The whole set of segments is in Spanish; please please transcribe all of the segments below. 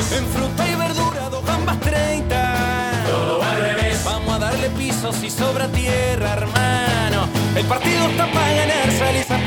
En fruta y verdura, 2 gambas 30. Todo al revés. Vamos a darle piso si sobra tierra, hermano. El partido está para ganar, salís a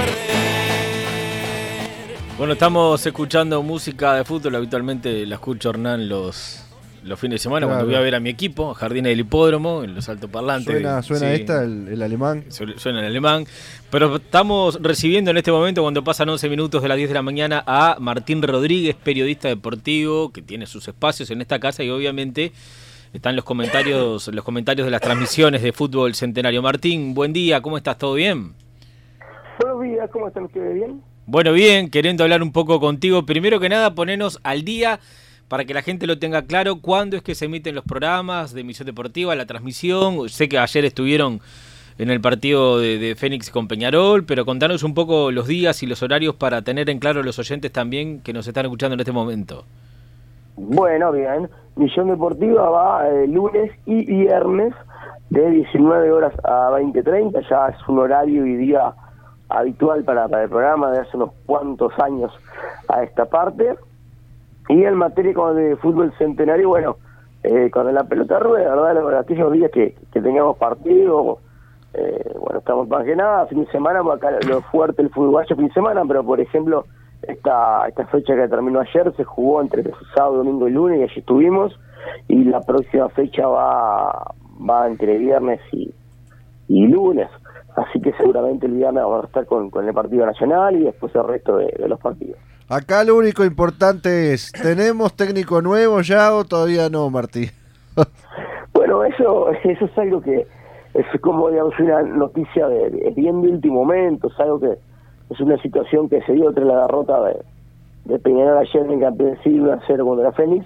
perder. Bueno, estamos escuchando música de fútbol. Habitualmente la escucho, Hernán, los fines de semana, claro, cuando voy a ver a mi equipo, Jardines del Hipódromo, en los altoparlantes. Suena sí, el alemán. Suena el alemán. Pero estamos recibiendo en este momento, cuando pasan 11 minutos de las 10 de la mañana, a Martín Rodríguez, periodista deportivo, que tiene sus espacios en esta casa y obviamente están los comentarios de las transmisiones de Fútbol Centenario. Martín, buen día, ¿cómo estás? ¿Todo bien? Buenos días, ¿cómo están ustedes? ¿Bien? Bueno, bien, queriendo hablar un poco contigo. Primero que nada, ponernos al día para que la gente lo tenga claro, cuándo es que se emiten los programas de emisión deportiva, la transmisión. Sé que ayer estuvieron en el partido de Fénix con Peñarol, pero contanos un poco los días y los horarios para tener en claro los oyentes también que nos están escuchando en este momento. Bueno, bien. Misión deportiva va lunes y viernes de 19 horas a 20:30. Ya es un horario y día habitual para el programa de hace unos cuantos años a esta parte. Y en materia de Fútbol Centenario, bueno, con la pelota rueda, ¿verdad? Aquellos días que tengamos partido, bueno, estamos más que nada, fin de semana, acá lo fuerte el fútbol fin de semana, pero por ejemplo, esta fecha que terminó ayer se jugó entre sábado, domingo y lunes, y allí estuvimos, y la próxima fecha va entre viernes y lunes, así que seguramente el viernes vamos a estar con el partido nacional y después el resto de los partidos. Acá lo único importante es, ¿tenemos técnico nuevo ya o todavía no, Martín? Bueno, eso es algo que es como, digamos, una noticia bien de último momento, es algo que es una situación que se dio tras la derrota de Peñarol ayer en el campeón siglo 1-0 contra la Fénix.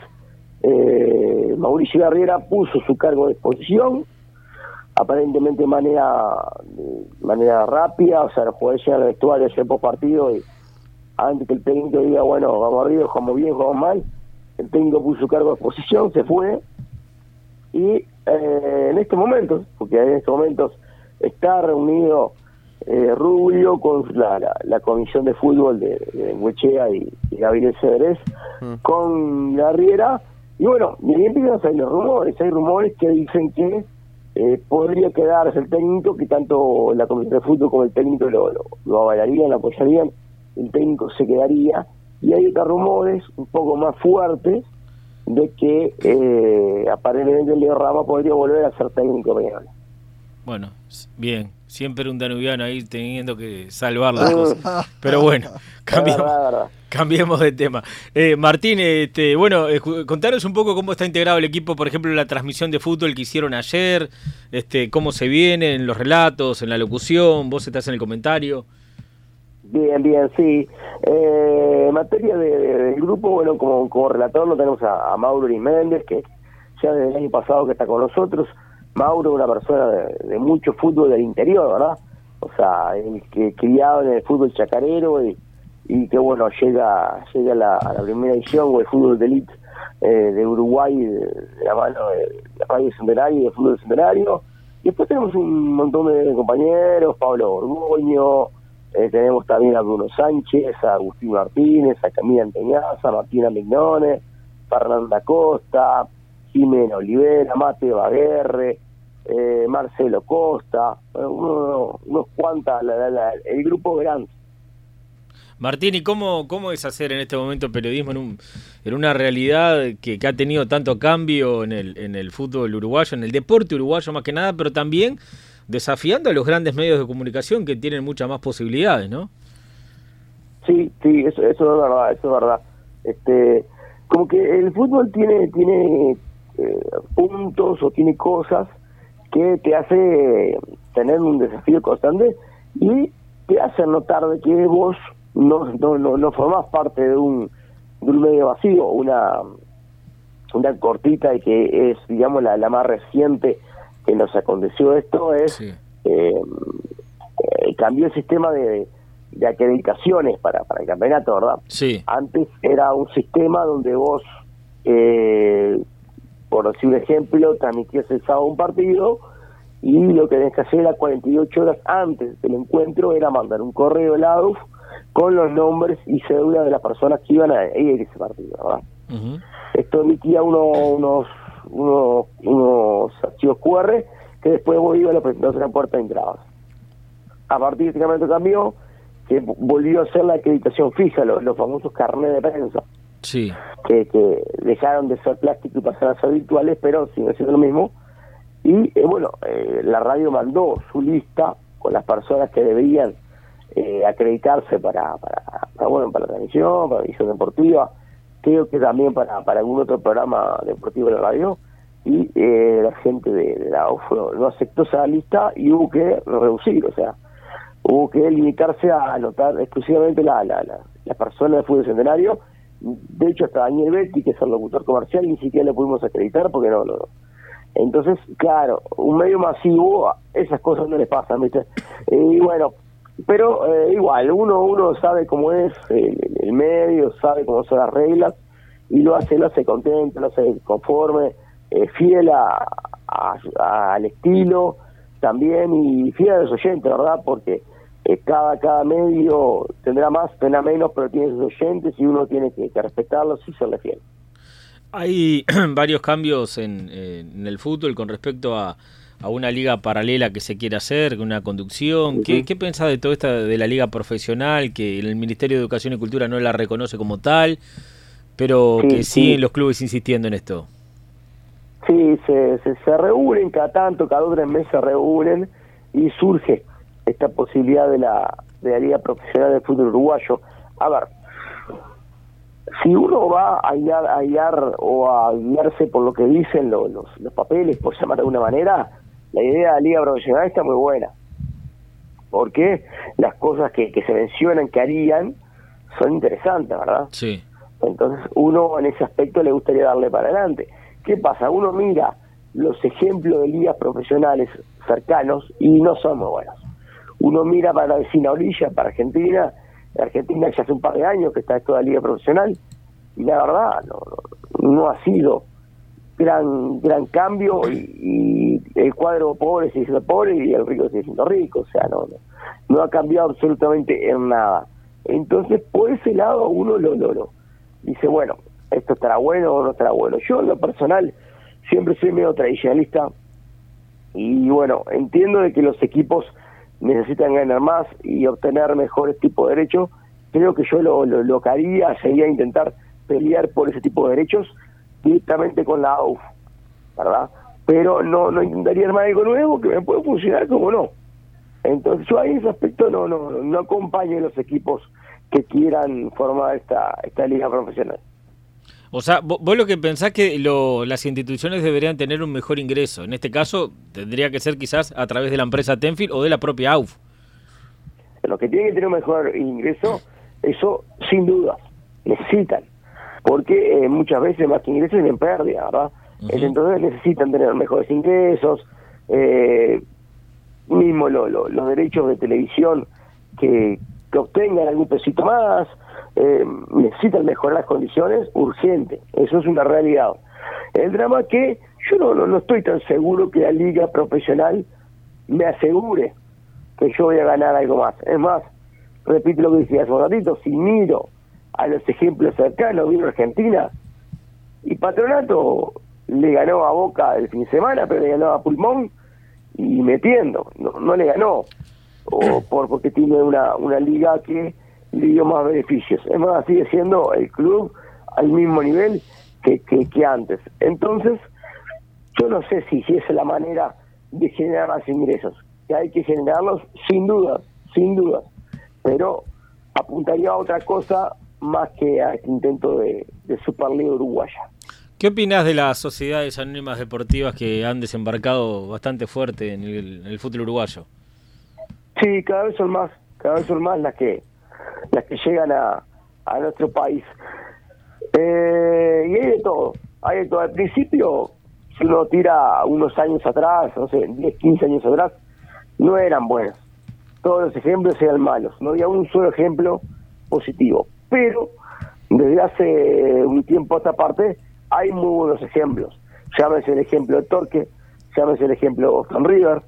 Mauricio Garriera puso su cargo de exposición, aparentemente de manera rápida, o sea, los jugadores llegan al vestuario ayer post partido y antes que el técnico diga, bueno, vamos arriba, jugamos bien, jugamos mal, el técnico puso su cargo de exposición, se fue, y en estos momentos, porque en estos momentos está reunido Rubio con la comisión de fútbol de Bengoechea y Gabriel Cedrés, con Garriera, y bueno, y empiezan a salir los rumores, hay rumores que dicen que podría quedarse el técnico, que tanto la comisión de fútbol como el técnico lo avalarían, lo apoyarían, el técnico se quedaría, y hay otros rumores un poco más fuertes de que aparentemente Leo Rama podría volver a ser técnico Peñarol. Bueno, bien, siempre un danubiano ahí teniendo que salvar las cosas, pero bueno, cambiemos de tema. Martín, bueno, contanos un poco cómo está integrado el equipo, por ejemplo, en la transmisión de fútbol que hicieron ayer, cómo se viene en los relatos, en la locución, vos estás en el comentario. Bien, sí. En materia del grupo, bueno, como relator lo tenemos a Mauro Méndez, que ya desde el año pasado que está con nosotros. Mauro es una persona de mucho fútbol del interior, ¿verdad? O sea, el que criado en el fútbol chacarero y que, bueno, llega a la primera edición o el fútbol de elite de Uruguay de la mano de la Radio Centenario y de Fútbol Centenario. Y después tenemos un montón de compañeros, Pablo Borgoño, tenemos también a Bruno Sánchez, a Agustín Martínez, a Camila Anteñaza, a Martina Mignone, Fernanda Costa, Jimena Olivera, Mate Baguerre, Marcelo Costa, unos cuantas, el grupo grande. Martín, ¿y cómo es hacer en este momento periodismo en una realidad que ha tenido tanto cambio en el fútbol uruguayo, en el deporte uruguayo más que nada, pero también desafiando a los grandes medios de comunicación que tienen muchas más posibilidades, ¿no? Sí, eso es verdad. Como que el fútbol tiene puntos o tiene cosas que te hace tener un desafío constante y te hace notar de que vos no formás parte de un medio vacío, una cortita y que es, digamos, la más reciente que nos aconteció esto es sí. Cambió el sistema de acreditaciones para el campeonato, ¿verdad? Sí. Antes era un sistema donde vos, por decir un ejemplo, transmitías el sábado un partido y lo que tenés que hacer era 48 horas antes del encuentro era mandar un correo a la AUF con los nombres y cédulas de las personas que iban a ir a ese partido, ¿verdad? Esto emitía unos archivos QR que después volvió a la presentación en puerta de entradas. A partir de este momento cambió, que volvió a ser la acreditación fija, los famosos carnets de prensa. Sí. Que dejaron de ser plástico y pasaron a ser virtuales, pero siguen siendo lo mismo. Y la radio mandó su lista con las personas que deberían acreditarse para la transmisión, para la visión deportiva, creo que también para algún otro programa deportivo de la radio, y la gente de la AUF no aceptó esa lista y hubo que reducir, o sea, hubo que limitarse a anotar exclusivamente las personas del fútbol centenario. De hecho, hasta Daniel Betti, que es el locutor comercial, ni siquiera le pudimos acreditar porque no. Entonces, claro, un medio masivo, esas cosas no les pasan, ¿viste? Y bueno, pero igual, uno sabe cómo es el medio, sabe cómo son las reglas, y lo hace contento, lo hace conforme, fiel al estilo también, y fiel a los oyentes, ¿verdad? Porque cada medio tendrá más, tendrá menos, pero tiene sus oyentes y uno tiene que respetarlos y serle fiel. Hay varios cambios en el fútbol con respecto a una liga paralela que se quiere hacer, con una conducción. Uh-huh. ¿Qué pensás de todo esto de la liga profesional, que el Ministerio de Educación y Cultura no la reconoce como tal, pero que siguen los clubes insistiendo en esto? Sí, se reúnen cada 2 o 3 meses se reúnen y surge esta posibilidad de la Liga Profesional de Fútbol Uruguayo. A ver, si uno va a guiar o a guiarse por lo que dicen los papeles, por llamar de alguna manera, la idea de la Liga Profesional está muy buena. Porque las cosas que se mencionan que harían son interesantes, ¿verdad? Sí. Entonces uno en ese aspecto le gustaría darle para adelante. ¿Qué pasa? Uno mira los ejemplos de ligas profesionales cercanos y no son muy buenos. Uno mira para la vecina orilla, para Argentina. Argentina ya hace un par de años que está esto de la liga profesional, y la verdad no ha sido gran cambio, y el cuadro pobre sigue siendo pobre y el rico sigue siendo rico, o sea, no ha cambiado absolutamente en nada. Entonces, por ese lado uno lo dice, bueno, esto estará bueno o no estará bueno. Yo en lo personal siempre soy medio tradicionalista, y bueno, entiendo de que los equipos necesitan ganar más y obtener mejores tipos de derechos. Creo que yo lo que haría sería intentar pelear por ese tipo de derechos directamente con la AUF, ¿verdad? Pero no intentaría armar algo nuevo que me puede funcionar como no. Entonces yo ahí en ese aspecto no acompaño a los equipos que quieran formar esta liga profesional. O sea, vos lo que pensás que las instituciones deberían tener un mejor ingreso. En este caso, tendría que ser quizás a través de la empresa Tenfield o de la propia AUF. Lo que tienen que tener un mejor ingreso, eso sin duda, necesitan. Porque muchas veces más que ingresos tienen pérdida, ¿verdad? Uh-huh. Entonces necesitan tener mejores ingresos, mismo los derechos de televisión que obtengan algún pesito más, necesitan mejorar las condiciones urgente, eso es una realidad. El drama es que yo no estoy tan seguro que la liga profesional me asegure que yo voy a ganar algo más. Es más, repito lo que decía hace un ratito, si miro a los ejemplos cercanos, vino Argentina y Patronato le ganó a Boca el fin de semana, pero le ganó a Pulmón y metiendo, no le ganó, porque tiene una liga que le dio más beneficios. Es más, sigue siendo el club al mismo nivel que antes. Entonces, yo no sé si esa es la manera de generar más ingresos, que hay que generarlos sin duda, pero apuntaría a otra cosa más que a este intento de Superliga Uruguaya. ¿Qué opinás de las sociedades anónimas deportivas que han desembarcado bastante fuerte en el fútbol uruguayo? Sí, cada vez son más las que llegan a nuestro país. Y hay de todo. Al principio, si uno tira unos años atrás, no sé, 10, 15 años atrás, no eran buenos. Todos los ejemplos eran malos. No había un solo ejemplo positivo. Pero, desde hace un tiempo a esta parte, hay muy buenos ejemplos. Llámese el ejemplo de Torque, llámese el ejemplo de Boston River.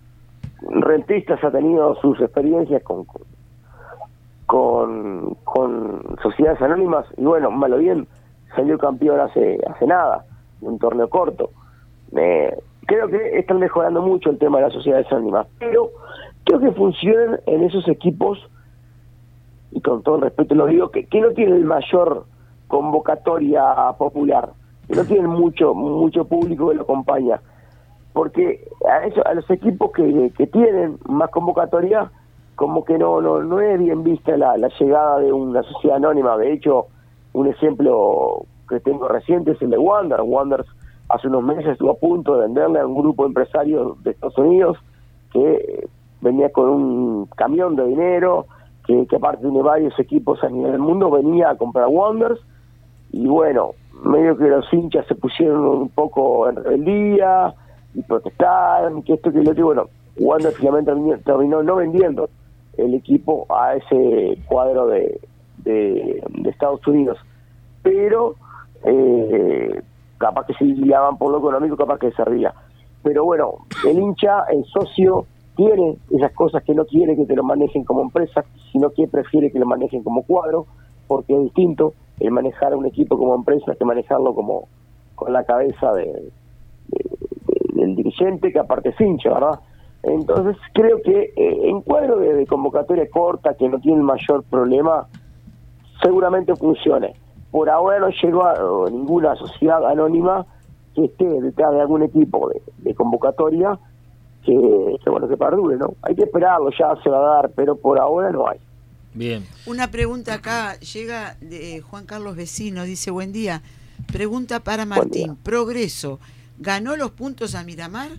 Rentistas ha tenido sus experiencias con con sociedades anónimas y bueno, malo bien, salió campeón hace nada, en un torneo corto. Creo que están mejorando mucho el tema de las sociedades anónimas, pero creo que funcionan en esos equipos, y con todo el respeto lo digo, que no tienen mayor convocatoria popular, que no tienen mucho público que lo acompaña, porque a los equipos que tienen más convocatoria, como que no es bien vista la llegada de una sociedad anónima. De hecho, un ejemplo que tengo reciente es el de Wanderers. Wanderers hace unos meses estuvo a punto de venderle a un grupo de empresarios de Estados Unidos que venía con un camión de dinero, que aparte tiene varios equipos a nivel del mundo, venía a comprar Wanderers, y bueno, medio que los hinchas se pusieron un poco en rebeldía y protestaron, que esto que lo otro, y bueno, Wanderers finalmente terminó no vendiendo el equipo a ese cuadro de Estados Unidos, pero capaz que si guiaban por lo económico, capaz que servía. Pero bueno, el hincha, el socio, tiene esas cosas que no quiere que te lo manejen como empresa, sino que prefiere que lo manejen como cuadro, porque es distinto el manejar un equipo como empresa que manejarlo como con la cabeza del dirigente, que aparte es hincha, ¿verdad? Entonces creo que en cuadro de convocatoria corta, que no tiene el mayor problema, seguramente funcione. Por ahora no llegó a ninguna sociedad anónima que esté detrás de algún equipo de convocatoria que perdure, ¿no? Hay que esperarlo, ya se va a dar, pero por ahora no hay. Bien. Una pregunta acá, llega de Juan Carlos Vecino, dice, buen día, pregunta para Martín, Progreso, ¿ganó los puntos a Miramar?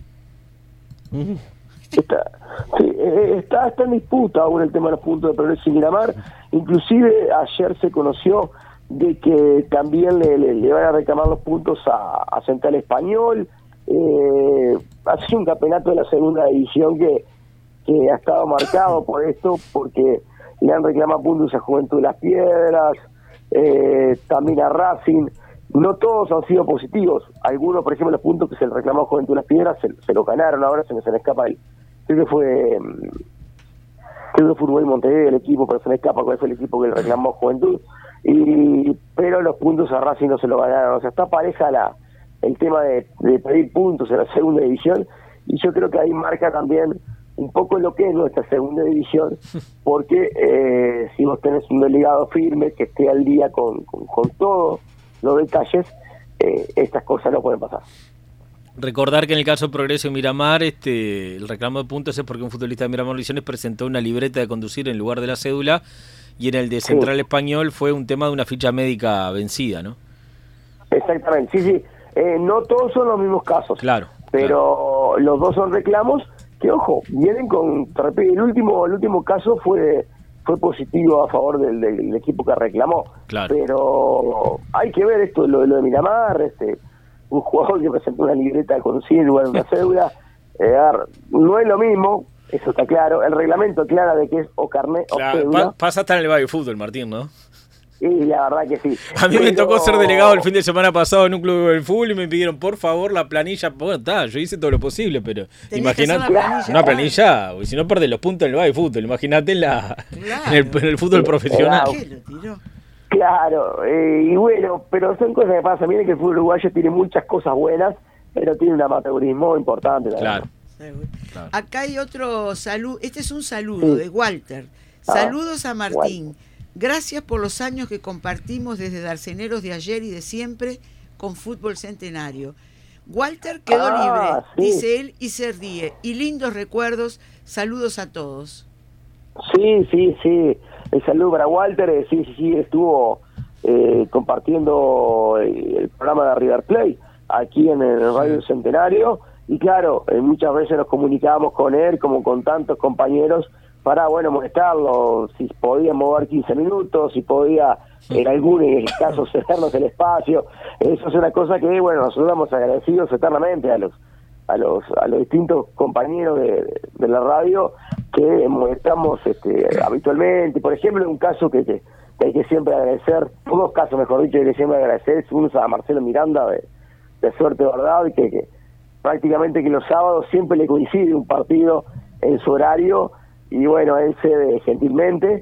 Está en disputa aún el tema de los puntos de Progreso y Miramar. Inclusive ayer se conoció de que también le van a reclamar los puntos a Central Español. Ha sido un campeonato de la segunda división que ha estado marcado por esto, porque le han reclamado puntos a Juventud de las Piedras, también a Racing. No todos han sido positivos. Algunos, por ejemplo, los puntos que se le reclamó a Juventud de las Piedras se los ganaron, ahora se me escapa creo que fue Uruguay Montevideo el equipo, pero se me escapa cuál fue el equipo que le reclamó a Juventud, pero los puntos a Racing no se los ganaron. O sea, está pareja el tema de pedir puntos en la segunda división, y yo creo que ahí marca también un poco lo que es nuestra segunda división, porque si vos tenés un delegado firme que esté al día con todos los detalles, estas cosas no pueden pasar. Recordar que en el caso de Progreso y Miramar, el reclamo de puntos es porque un futbolista de Miramar Misiones presentó una libreta de conducir en lugar de la cédula, y en el de Central Español fue un tema de una ficha médica vencida, ¿no? Exactamente, sí. No todos son los mismos casos, claro, pero los dos son reclamos que, ojo, vienen con... El último caso fue positivo a favor del equipo que reclamó, claro. Pero hay que ver esto, lo de Miramar, un jugador que presentó una libreta de conducir en lugar de una cédula, no es lo mismo, eso está claro. El reglamento aclara de que es o carnet o cédula. Pasa hasta en el Valle Fútbol, Martín, ¿no? Y la verdad que sí. A mí me tocó ser delegado el fin de semana pasado en un club de fútbol y me pidieron, por favor, la planilla. Bueno, yo hice todo lo posible, pero imagínate una planilla, si no perdés los puntos en el Valle Fútbol, imagínate en el fútbol profesional. Claro, y bueno, pero son cosas que pasan. Miren que el fútbol uruguayo tiene muchas cosas buenas, pero tiene un amateurismo importante. Claro. Acá hay otro saludo, este es un saludo de Walter. Saludos a Martín. Walter. Gracias por los años que compartimos desde Darceneros de ayer y de siempre con Fútbol Centenario. Walter quedó libre, dice él, y se ríe. Y lindos recuerdos. Saludos a todos. Sí. El saludo para Walter. Sí, estuvo compartiendo el programa de River Plate aquí en el Radio Centenario. Y claro, muchas veces nos comunicábamos con él, como con tantos compañeros, para, molestarlo, si podía mover 15 minutos, si podía, en algún caso, cedernos el espacio. Eso es una cosa que, nosotros estamos agradecidos eternamente a los distintos compañeros de la radio que molestamos habitualmente. Por ejemplo, un caso que hay que siempre agradecer, dos casos, mejor dicho, que siempre agradecer, uno es a Marcelo Miranda de Suerte Verdad, que prácticamente que los sábados siempre le coincide un partido en su horario, y él cede gentilmente,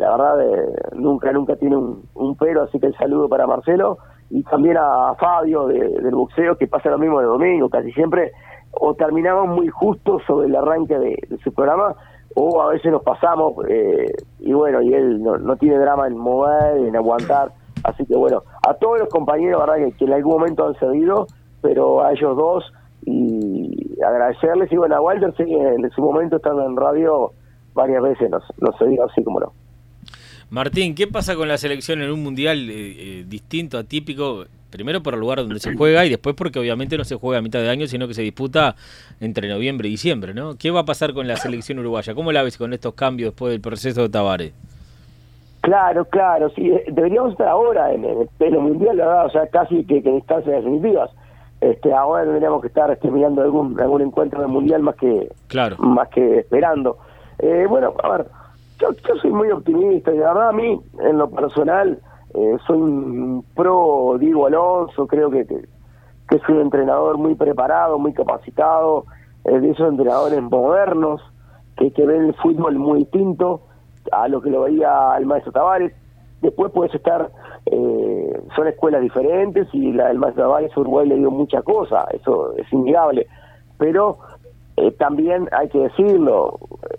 la verdad nunca tiene un pero, así que el saludo para Marcelo, y también a Fabio del boxeo, que pasa lo mismo de domingo, casi siempre o terminamos muy justo sobre el arranque de su programa, o a veces nos pasamos, y bueno, y él no tiene drama en mover, en aguantar, así que bueno, a todos los compañeros, verdad, que en algún momento han cedido, pero a ellos dos, y agradecerles, y bueno, a Walter sí, en su momento estando en radio varias veces nos cedió, así como no. Martín, ¿qué pasa con la selección en un mundial distinto, atípico? Primero por el lugar donde se juega y después porque obviamente no se juega a mitad de año, sino que se disputa entre noviembre y diciembre, ¿no? ¿Qué va a pasar con la selección uruguaya? ¿Cómo la ves con estos cambios después del proceso de Tabárez? Claro, sí, deberíamos estar ahora en el mundial, la verdad, o sea, casi que en instancias definitivas. Ahora tendríamos que estar mirando algún encuentro del mundial más que esperando. Bueno, a ver, yo soy muy optimista y la verdad a mí, en lo personal, soy un pro Diego Alonso, creo que es un entrenador muy preparado, muy capacitado, de esos entrenadores modernos que ven el fútbol muy distinto a lo que lo veía el maestro Tabárez. Después puedes estar, son escuelas diferentes y la del maestro Tabárez a Uruguay le dio mucha cosa, eso es innegable, pero también hay que decirlo,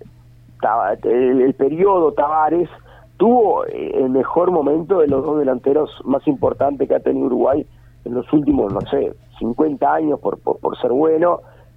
el periodo Tabárez tuvo el mejor momento de los dos delanteros más importantes que ha tenido Uruguay en los últimos, 50 años por ser bueno,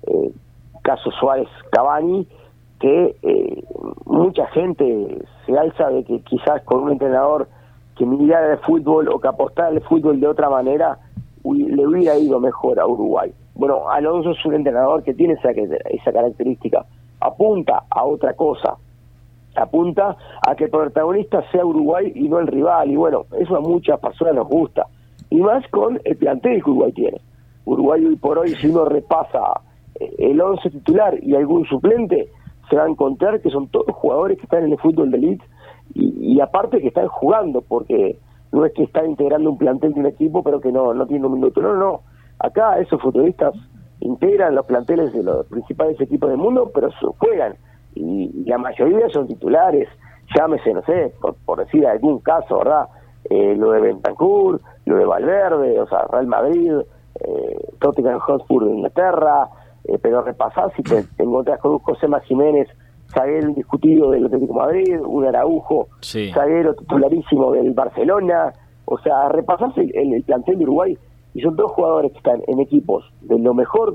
caso Suárez-Cavani, que mucha gente se alza de que quizás con un entrenador que mirara el fútbol o que apostara al fútbol de otra manera le hubiera ido mejor a Uruguay. Bueno, Alonso es un entrenador que tiene esa característica, apunta a otra cosa, apunta a que el protagonista sea Uruguay y no el rival, y bueno, eso a muchas personas nos gusta, y más con el plantel que Uruguay tiene. Uruguay hoy por hoy, si uno repasa el 11 titular y algún suplente, se va a encontrar que son todos jugadores que están en el fútbol de elite y aparte que están jugando, porque no es que están integrando un plantel de un equipo pero que no tiene un minuto, no, acá esos futbolistas integran los planteles de los principales equipos del mundo, pero juegan, y la mayoría son titulares, llámese, no sé, por decir algún caso, ¿verdad? Lo de Bentancur, lo de Valverde, o sea, Real Madrid, Tottenham Hotspur de Inglaterra, pero repasás si te encontrás con un José Jiménez, zaguero indiscutido del Atlético de Madrid, un Araujo, zaguero titularísimo del Barcelona, o sea, repasás el plantel de Uruguay y son dos jugadores que están en equipos de lo mejor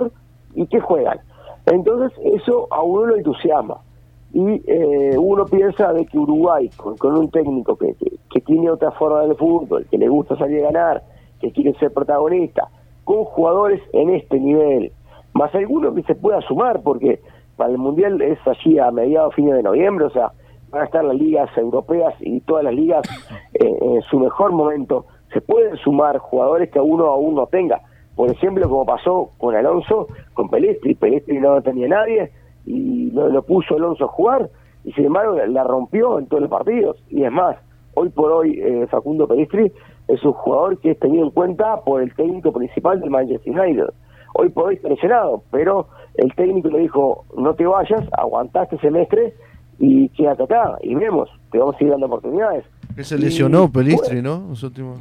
y que juegan. Entonces eso a uno lo entusiasma y uno piensa de que Uruguay con un técnico que tiene otra forma del fútbol, que le gusta salir a ganar, que quiere ser protagonista, con jugadores en este nivel, más algunos que se pueda sumar, porque para el Mundial es allí a mediados, fines de noviembre, o sea, van a estar las ligas europeas y todas las ligas en su mejor momento. Se pueden sumar jugadores que uno aún no tenga, por ejemplo, como pasó con Alonso, con Pelistri no tenía nadie, y lo puso Alonso a jugar, y sin embargo la rompió en todos los partidos, y es más, hoy por hoy Facundo Pelistri es un jugador que es tenido en cuenta por el técnico principal del Manchester United. Hoy por hoy está lesionado, pero el técnico le dijo, no te vayas, aguantá este semestre y quédate acá, y vemos, te vamos a ir dando oportunidades. Que se lesionó Pelistri, ¿no? Los últimos...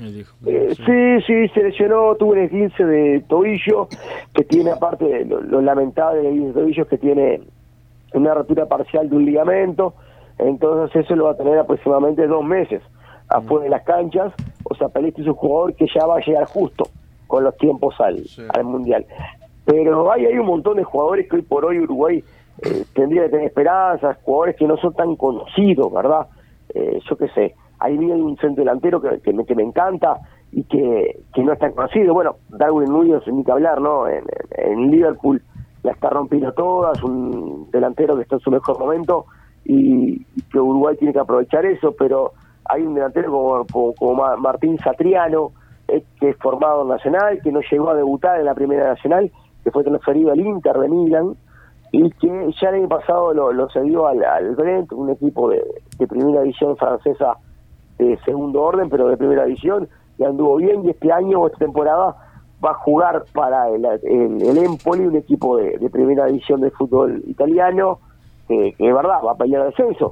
Sí, se lesionó, tuvo un esguince de tobillo, que tiene, aparte lo lamentable de tobillo, es que tiene una rotura parcial de un ligamento, entonces eso lo va a tener aproximadamente 2 meses afuera de las canchas. O sea, Pelistri es un jugador que ya va a llegar justo con los tiempos al Mundial. Pero hay un montón de jugadores que hoy por hoy Uruguay tendría que tener esperanzas, jugadores que no son tan conocidos, ¿verdad? Yo qué sé, ahí viene un centro delantero que me encanta y que no es tan conocido. Bueno, Darwin Núñez, ni que hablar, ¿no? En Liverpool la está rompiendo toda, es un delantero que está en su mejor momento y que Uruguay tiene que aprovechar eso, pero hay un delantero como Martín Satriano, que es formado en Nacional, que no llegó a debutar en la Primera Nacional, que fue transferido al Inter de Milán, y que ya el año pasado lo cedió al Brent, un equipo de primera división francesa de segundo orden, pero de primera división, y anduvo bien, y este año, esta temporada, va a jugar para el Empoli, un equipo de primera división de fútbol italiano, que es verdad, va a pelear el descenso,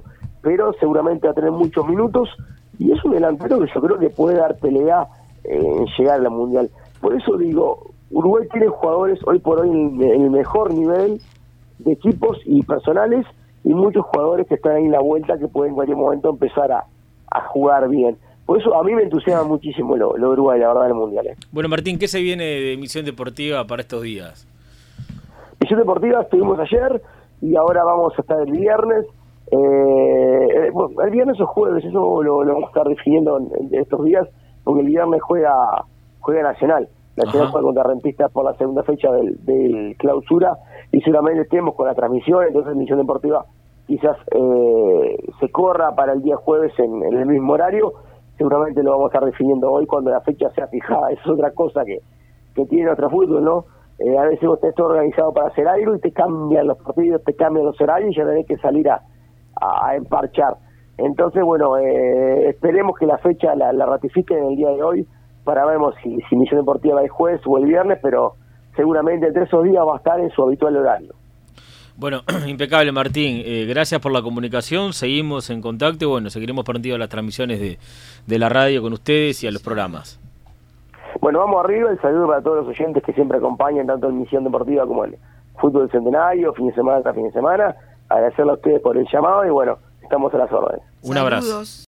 pero seguramente va a tener muchos minutos y es un delantero que yo creo que puede dar pelea en llegar a la Mundial. Por eso digo, Uruguay tiene jugadores hoy por hoy en el mejor nivel de equipos y personales, y muchos jugadores que están ahí en la vuelta que pueden en cualquier momento empezar a jugar bien. Por eso a mí me entusiasma muchísimo lo de Uruguay, la verdad, en el Mundial. Bueno, Martín, ¿qué se viene de Misión Deportiva para estos días? Misión Deportiva estuvimos ayer y ahora vamos a estar el viernes. Bueno, el viernes o jueves, eso lo vamos a estar definiendo en estos días, porque el viernes juega Nacional. Nacional juega contra Rentistas por la segunda fecha del clausura, y seguramente estemos con la transmisión. Entonces Misión Deportiva quizás se corra para el día jueves en el mismo horario. Seguramente lo vamos a estar definiendo hoy cuando la fecha sea fijada. Eso es otra cosa que tiene nuestro fútbol, ¿no? A veces vos tenés todo organizado para hacer algo y te cambian los partidos, te cambian los horarios y ya tenés que salir a emparchar. Entonces, bueno, esperemos que la fecha la ratifiquen en el día de hoy para ver si Misión Deportiva va el jueves o el viernes, pero seguramente entre esos días va a estar en su habitual horario. Bueno, impecable, Martín. Gracias por la comunicación. Seguimos en contacto y bueno, seguiremos prendidos a las transmisiones de la radio con ustedes y a los programas. Bueno, vamos arriba. El saludo para todos los oyentes que siempre acompañan tanto en Misión Deportiva como en Fútbol Centenario, fin de semana tras fin de semana. Agradecerle a ustedes por el llamado y bueno, estamos a las órdenes. Un abrazo.